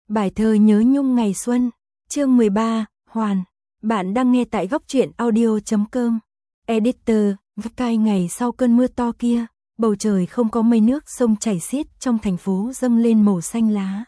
Bài thơ nhớ nhung ngày xuân, chương 13, Hoàn. Bạn đang nghe tại góc truyện audio.com. Editor, cay ngày sau cơn mưa to kia, bầu trời không có mây, nước sông chảy xiết, trong thành phố dâng lên màu xanh lá.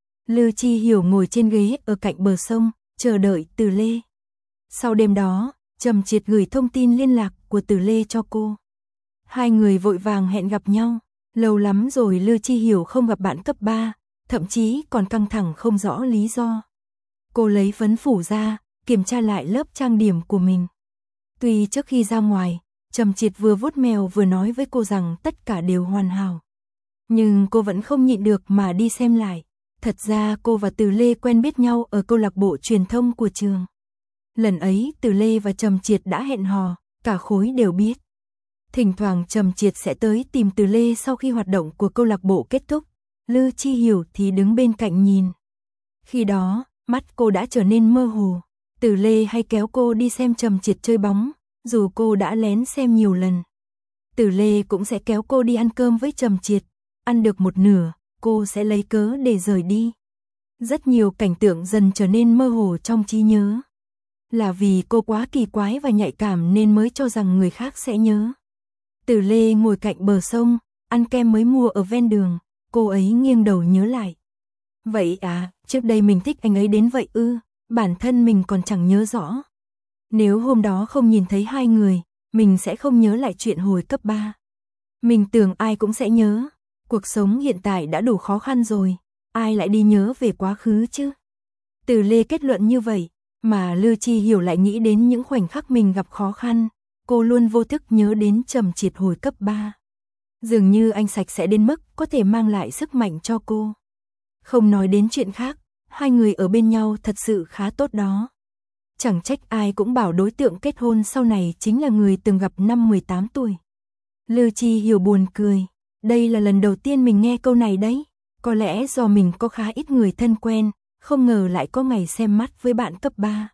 Lư Chi Hiểu ngồi trên ghế ở cạnh bờ sông, chờ đợi Từ Lê. Sau đêm đó, Trầm Triệt gửi thông tin liên lạc của Từ Lê cho cô. Hai người vội vàng hẹn gặp nhau, lâu lắm rồi Lư Chi Hiểu không gặp bạn cấp 3, thậm chí còn căng thẳng không rõ lý do. Cô lấy phấn phủ ra, kiểm tra lại lớp trang điểm của mình. Tuy trước khi ra ngoài, Trầm Triệt vừa vuốt mèo vừa nói với cô rằng tất cả đều hoàn hảo. Nhưng cô vẫn không nhịn được mà đi xem lại. Thật ra cô và Từ Lê quen biết nhau ở câu lạc bộ truyền thông của trường. Lần ấy Từ Lê và Trầm Triệt đã hẹn hò, cả khối đều biết. Thỉnh thoảng Trầm Triệt sẽ tới tìm Từ Lê sau khi hoạt động của câu lạc bộ kết thúc. Lư Chi Hiểu thì đứng bên cạnh nhìn. Khi đó, mắt cô đã trở nên mơ hồ. Từ Lê hay kéo cô đi xem Trầm Triệt chơi bóng, dù cô đã lén xem nhiều lần. Từ Lê cũng sẽ kéo cô đi ăn cơm với Trầm Triệt. Ăn được một nửa, cô sẽ lấy cớ để rời đi. Rất nhiều cảnh tượng dần trở nên mơ hồ trong trí nhớ. Là vì cô quá kỳ quái và nhạy cảm nên mới cho rằng người khác sẽ nhớ. Từ Lê ngồi cạnh bờ sông, ăn kem mới mua ở ven đường. Cô ấy nghiêng đầu nhớ lại. Vậy à, trước đây mình thích anh ấy đến vậy ư, bản thân mình còn chẳng nhớ rõ. Nếu hôm đó không nhìn thấy hai người, mình sẽ không nhớ lại chuyện hồi cấp 3. Mình tưởng ai cũng sẽ nhớ, cuộc sống hiện tại đã đủ khó khăn rồi, ai lại đi nhớ về quá khứ chứ. Từ Lê kết luận như vậy, mà Lư Chi Hiểu lại nghĩ đến những khoảnh khắc mình gặp khó khăn, cô luôn vô thức nhớ đến Trầm Triệt hồi cấp 3. Dường như anh sạch sẽ đến mức có thể mang lại sức mạnh cho cô. Không nói đến chuyện khác, hai người ở bên nhau thật sự khá tốt đó. Chẳng trách ai cũng bảo đối tượng kết hôn sau này chính là người từng gặp năm 18 tuổi. Lư Chi Hiểu buồn cười. Đây là lần đầu tiên mình nghe câu này đấy. Có lẽ do mình có khá ít người thân quen, không ngờ lại có ngày xem mắt với bạn cấp 3.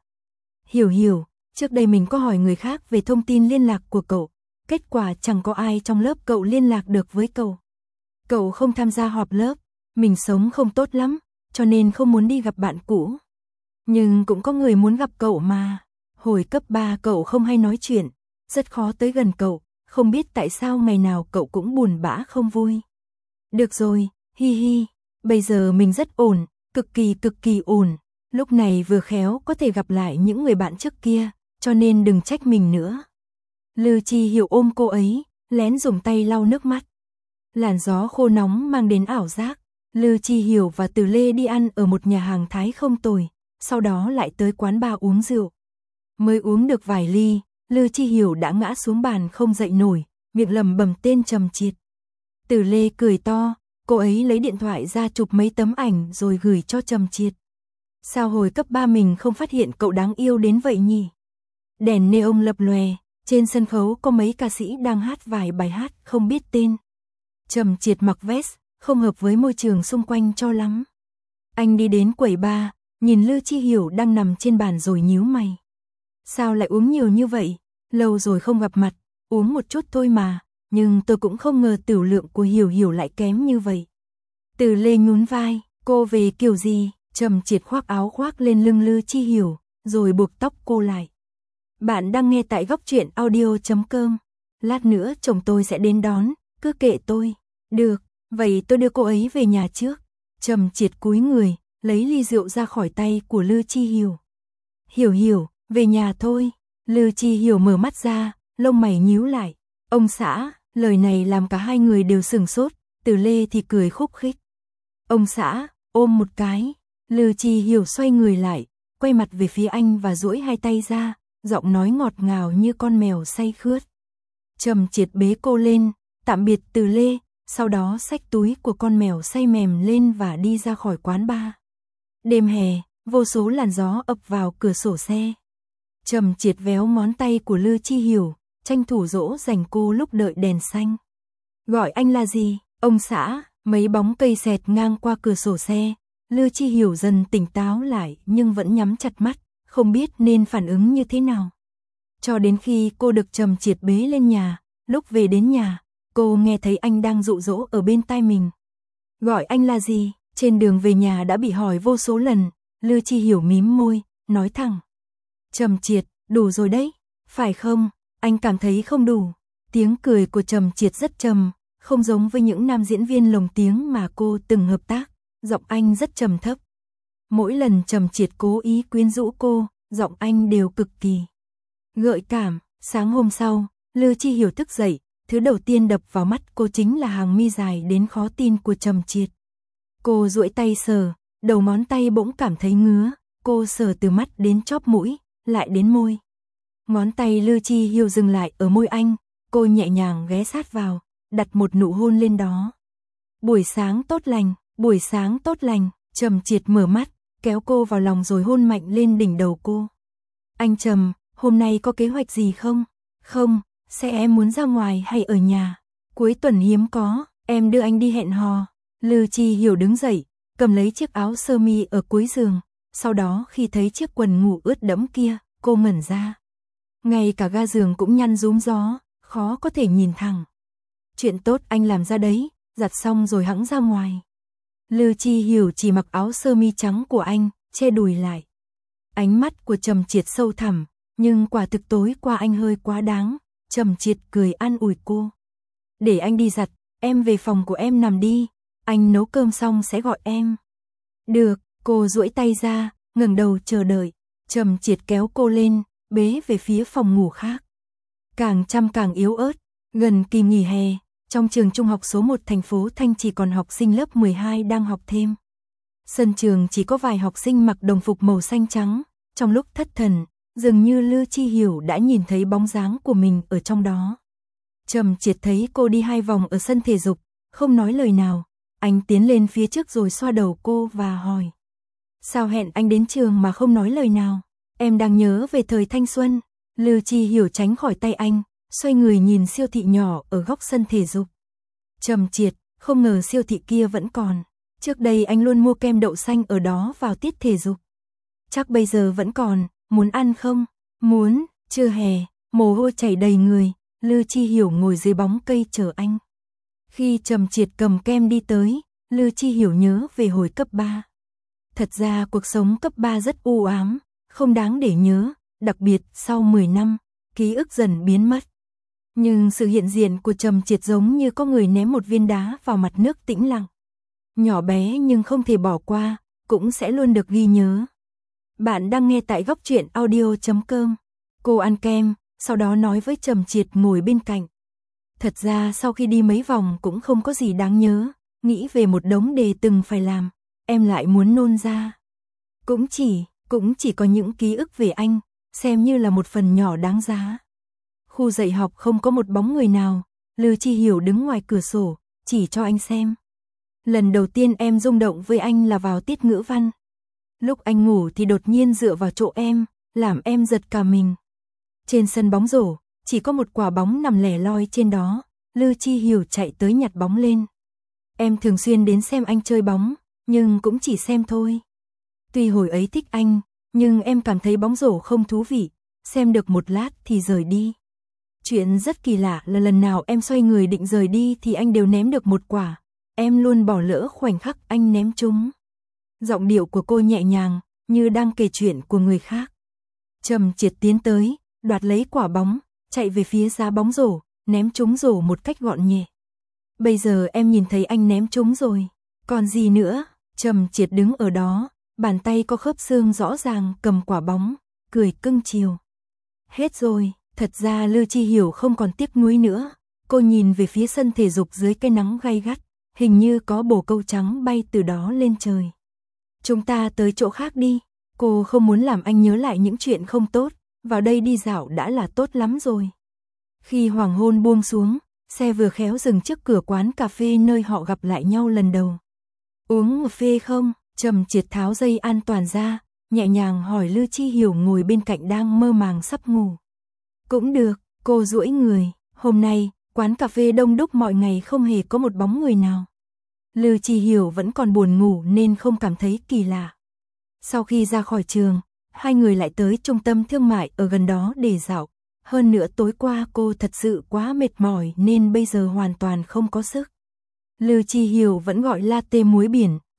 Hiểu, trước đây mình có hỏi người khác về thông tin liên lạc của cậu. Kết quả chẳng có ai trong lớp cậu liên lạc được với cậu. Cậu không tham gia họp lớp, mình sống không tốt lắm, cho nên không muốn đi gặp bạn cũ. Nhưng cũng có người muốn gặp cậu mà. Hồi cấp 3 cậu không hay nói chuyện, rất khó tới gần cậu, không biết tại sao ngày nào cậu cũng buồn bã không vui. Được rồi, hi hi, bây giờ mình rất ổn, cực kỳ ổn. Lúc này vừa khéo có thể gặp lại những người bạn trước kia, cho nên đừng trách mình nữa. Lư Chi Hiểu ôm cô ấy, lén dùng tay lau nước mắt. Làn gió khô nóng mang đến ảo giác. Lư Chi Hiểu và Từ Lê đi ăn ở một nhà hàng Thái không tồi, sau đó lại tới quán bar uống rượu. Mới uống được vài ly, Lư Chi Hiểu đã ngã xuống bàn không dậy nổi, miệng lẩm bẩm tên Trầm Triệt. Từ Lê cười to, cô ấy lấy điện thoại ra chụp mấy tấm ảnh rồi gửi cho Trầm Triệt. Sao hồi cấp 3 mình không phát hiện cậu đáng yêu đến vậy nhỉ? Đèn neon lập lòe, trên sân khấu có mấy ca sĩ đang hát vài bài hát không biết tên. Trầm Triệt mặc vest, không hợp với môi trường xung quanh cho lắm. Anh đi đến quầy bar, nhìn Lư Chi Hiểu đang nằm trên bàn rồi nhíu mày. Sao lại uống nhiều như vậy? Lâu rồi không gặp mặt, uống một chút thôi mà, nhưng tôi cũng không ngờ tiểu lượng của Hiểu lại kém như vậy. Từ Lê nhún vai, cô về kiểu gì? Trầm Triệt khoác áo khoác lên lưng Lư Chi Hiểu, rồi buộc tóc cô lại. Bạn đang nghe tại góc truyện audio.com. Lát nữa chồng tôi sẽ đến đón, cứ kệ tôi. Được, vậy tôi đưa cô ấy về nhà trước. Trầm Triệt cúi người, lấy ly rượu ra khỏi tay của Lư Chi Hiểu. Hiểu, về nhà thôi. Lư Chi Hiểu mở mắt ra, lông mày nhíu lại. Ông xã, lời này làm cả hai người đều sửng sốt, Từ Lê thì cười khúc khích. Ông xã, ôm một cái. Lư Chi Hiểu xoay người lại, quay mặt về phía anh và duỗi hai tay ra, giọng nói ngọt ngào như con mèo say khướt. Trầm Triệt bế cô lên, tạm biệt Từ Lê, sau đó xách túi của con mèo say mềm lên và đi ra khỏi quán bar. Đêm hè, vô số làn gió ập vào cửa sổ xe. Trầm Triệt véo ngón tay của Lư Chi Hiểu, tranh thủ dỗ dành cô lúc đợi đèn xanh. Gọi anh là gì? Ông xã. Mấy bóng cây xẹt ngang qua cửa sổ xe. Lư Chi Hiểu dần tỉnh táo lại nhưng vẫn nhắm chặt mắt, không biết nên phản ứng như thế nào. Cho đến khi cô được Trầm Triệt bế lên nhà, lúc về đến nhà, cô nghe thấy anh đang dụ dỗ ở bên tai mình. Gọi anh là gì? Trên đường về nhà đã bị hỏi vô số lần, Lư Chi Hiểu mím môi, nói thẳng. Trầm Triệt, đủ rồi đấy, phải không? Anh cảm thấy không đủ. Tiếng cười của Trầm Triệt rất trầm, không giống với những nam diễn viên lồng tiếng mà cô từng hợp tác, giọng anh rất trầm thấp. Mỗi lần Trầm Triệt cố ý quyến rũ cô, giọng anh đều cực kỳ gợi cảm. Sáng hôm sau, Lư Chi Hiểu thức dậy, thứ đầu tiên đập vào mắt cô chính là hàng mi dài đến khó tin của Trầm Triệt. Cô duỗi tay sờ, đầu ngón tay bỗng cảm thấy ngứa, cô sờ từ mắt đến chóp mũi, lại đến môi. Ngón tay Lư Chi Hiểu dừng lại ở môi anh, cô nhẹ nhàng ghé sát vào, đặt một nụ hôn lên đó. Buổi sáng tốt lành, buổi sáng tốt lành. Trầm Triệt mở mắt, kéo cô vào lòng rồi hôn mạnh lên đỉnh đầu cô. Anh Trầm, hôm nay có kế hoạch gì không? Không, sẽ em muốn ra ngoài hay ở nhà? Cuối tuần hiếm có, em đưa anh đi hẹn hò. Lư Chi Hiểu đứng dậy, cầm lấy chiếc áo sơ mi ở cuối giường, sau đó khi thấy chiếc quần ngủ ướt đẫm kia, cô ngẩn ra. Ngay cả ga giường cũng nhăn rúm gió, khó có thể nhìn thẳng. Chuyện tốt anh làm ra đấy, giặt xong rồi hẵng ra ngoài. Lư Chi Hiểu chỉ mặc áo sơ mi trắng của anh, che đùi lại. Ánh mắt của Trầm Triệt sâu thẳm, nhưng quả thực tối qua anh hơi quá đáng. Trầm Triệt cười an ủi cô. Để anh đi giặt, em về phòng của em nằm đi, anh nấu cơm xong sẽ gọi em. Được, cô duỗi tay ra, ngẩng đầu chờ đợi. Trầm Triệt kéo cô lên, bế về phía phòng ngủ khác. Càng chăm càng yếu ớt, gần kỳ nghỉ hè, trong trường trung học số 1 thành phố Thanh chỉ còn học sinh lớp 12 đang học thêm. Sân trường chỉ có vài học sinh mặc đồng phục màu xanh trắng, trong lúc thất thần, dường như Lư Chi Hiểu đã nhìn thấy bóng dáng của mình ở trong đó. Trầm Triệt thấy cô đi 2 vòng ở sân thể dục, không nói lời nào, anh tiến lên phía trước rồi xoa đầu cô và hỏi. Sao hẹn anh đến trường mà không nói lời nào? Em đang nhớ về thời thanh xuân. Lư Chi Hiểu tránh khỏi tay anh, xoay người nhìn siêu thị nhỏ ở góc sân thể dục. Trầm Triệt, không ngờ siêu thị kia vẫn còn. Trước đây anh luôn mua kem đậu xanh ở đó vào tiết thể dục. Chắc bây giờ vẫn còn, muốn ăn không? Muốn, chưa hè, mồ hôi chảy đầy người, Lư Chi Hiểu ngồi dưới bóng cây chờ anh. Khi Trầm Triệt cầm kem đi tới, Lư Chi Hiểu nhớ về hồi cấp 3. Thật ra cuộc sống cấp 3 rất u ám, không đáng để nhớ, đặc biệt sau 10 năm, ký ức dần biến mất. Nhưng sự hiện diện của Trầm Triệt giống như có người ném một viên đá vào mặt nước tĩnh lặng. Nhỏ bé nhưng không thể bỏ qua, cũng sẽ luôn được ghi nhớ. Bạn đang nghe tại góc truyện audio.com. Cô ăn kem, sau đó nói với Trầm Triệt ngồi bên cạnh. Thật ra sau khi đi mấy vòng cũng không có gì đáng nhớ, nghĩ về một đống đề từng phải làm, em lại muốn nôn ra. Cũng chỉ có những ký ức về anh, xem như là một phần nhỏ đáng giá. Khu dạy học không có một bóng người nào, Lư Chi Hiểu đứng ngoài cửa sổ, chỉ cho anh xem. Lần đầu tiên em rung động với anh là vào tiết ngữ văn. Lúc anh ngủ thì đột nhiên dựa vào chỗ em, làm em giật cả mình. Trên sân bóng rổ, chỉ có một quả bóng nằm lẻ loi trên đó, Lư Chi Hiểu chạy tới nhặt bóng lên. Em thường xuyên đến xem anh chơi bóng, nhưng cũng chỉ xem thôi. Tuy hồi ấy thích anh, nhưng em cảm thấy bóng rổ không thú vị, xem được một lát thì rời đi. Chuyện rất kỳ lạ là lần nào em xoay người định rời đi thì anh đều ném được một quả, em luôn bỏ lỡ khoảnh khắc anh ném chúng. Giọng điệu của cô nhẹ nhàng, như đang kể chuyện của người khác. Trầm Triệt tiến tới, đoạt lấy quả bóng, chạy về phía giá bóng rổ, ném trúng rổ một cách gọn nhẹ. Bây giờ em nhìn thấy anh ném trúng rồi, còn gì nữa? Trầm Triệt đứng ở đó, bàn tay có khớp xương rõ ràng cầm quả bóng, cười cưng chiều. Hết rồi, thật ra Lư Chi Hiểu không còn tiếc nuối nữa. Cô nhìn về phía sân thể dục dưới cái nắng gay gắt, hình như có bồ câu trắng bay từ đó lên trời. Chúng ta tới chỗ khác đi, cô không muốn làm anh nhớ lại những chuyện không tốt, vào đây đi dạo đã là tốt lắm rồi. Khi hoàng hôn buông xuống, xe vừa khéo dừng trước cửa quán cà phê nơi họ gặp lại nhau lần đầu. Uống một phê không? Trầm Triệt tháo dây an toàn ra, nhẹ nhàng hỏi Lư Chi Hiểu ngồi bên cạnh đang mơ màng sắp ngủ. Cũng được, cô duỗi người, hôm nay, quán cà phê đông đúc mọi ngày không hề có một bóng người nào. Lư Chi Hiểu vẫn còn buồn ngủ nên không cảm thấy kỳ lạ. Sau khi ra khỏi trường, hai người lại tới trung tâm thương mại ở gần đó để dạo. Hơn nữa tối qua cô thật sự quá mệt mỏi nên bây giờ hoàn toàn không có sức. Lư Chi Hiểu vẫn gọi latte muối biển,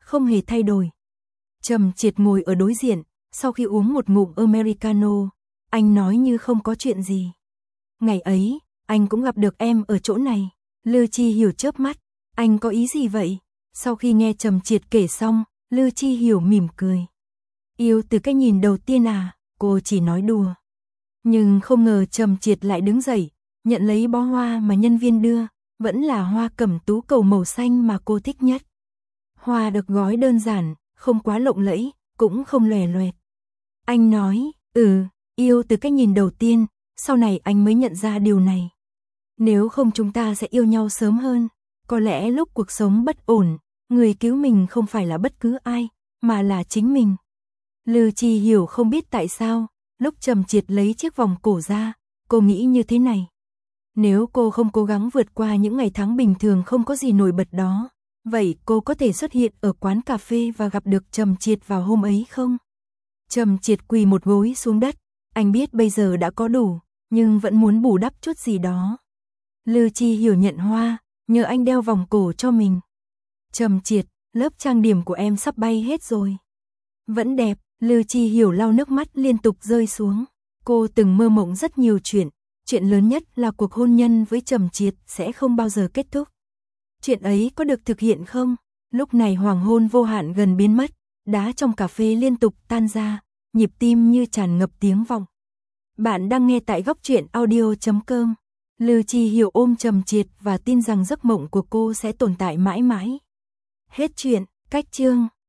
không hề thay đổi. Trầm Triệt ngồi ở đối diện, sau khi uống một ngụm Americano, anh nói như không có chuyện gì. Ngày ấy, anh cũng gặp được em ở chỗ này. Lư Chi Hiểu chớp mắt, anh có ý gì vậy? Sau khi nghe Trầm Triệt kể xong, Lư Chi Hiểu mỉm cười. Yêu từ cái nhìn đầu tiên à, cô chỉ nói đùa. Nhưng không ngờ Trầm Triệt lại đứng dậy, nhận lấy bó hoa mà nhân viên đưa, vẫn là hoa cẩm tú cầu màu xanh mà cô thích nhất. Hoa được gói đơn giản, không quá lộng lẫy, cũng không lòe loẹt. Anh nói, yêu từ cái nhìn đầu tiên, sau này anh mới nhận ra điều này. Nếu không chúng ta sẽ yêu nhau sớm hơn, có lẽ lúc cuộc sống bất ổn, người cứu mình không phải là bất cứ ai, mà là chính mình. Lư Chi Hiểu không biết tại sao, lúc Trầm Triệt lấy chiếc vòng cổ ra, cô nghĩ như thế này. Nếu cô không cố gắng vượt qua những ngày tháng bình thường không có gì nổi bật đó, vậy cô có thể xuất hiện ở quán cà phê và gặp được Trầm Triệt vào hôm ấy không? Trầm Triệt quỳ một gối xuống đất, anh biết bây giờ đã có đủ, nhưng vẫn muốn bù đắp chút gì đó. Lư Chi Hiểu nhận hoa, nhờ anh đeo vòng cổ cho mình. Trầm Triệt, lớp trang điểm của em sắp bay hết rồi. Vẫn đẹp, Lư Chi Hiểu lau nước mắt liên tục rơi xuống. Cô từng mơ mộng rất nhiều chuyện lớn nhất là cuộc hôn nhân với Trầm Triệt sẽ không bao giờ kết thúc. Chuyện ấy có được thực hiện không? Lúc này hoàng hôn vô hạn gần biến mất, đá trong cà phê liên tục tan ra, nhịp tim như tràn ngập tiếng vọng. Bạn đang nghe tại goctruyện.audio.com. Lư Chi Hiểu ôm Trầm Triệt và tin rằng giấc mộng của cô sẽ tồn tại mãi mãi. Hết chuyện, cách chương.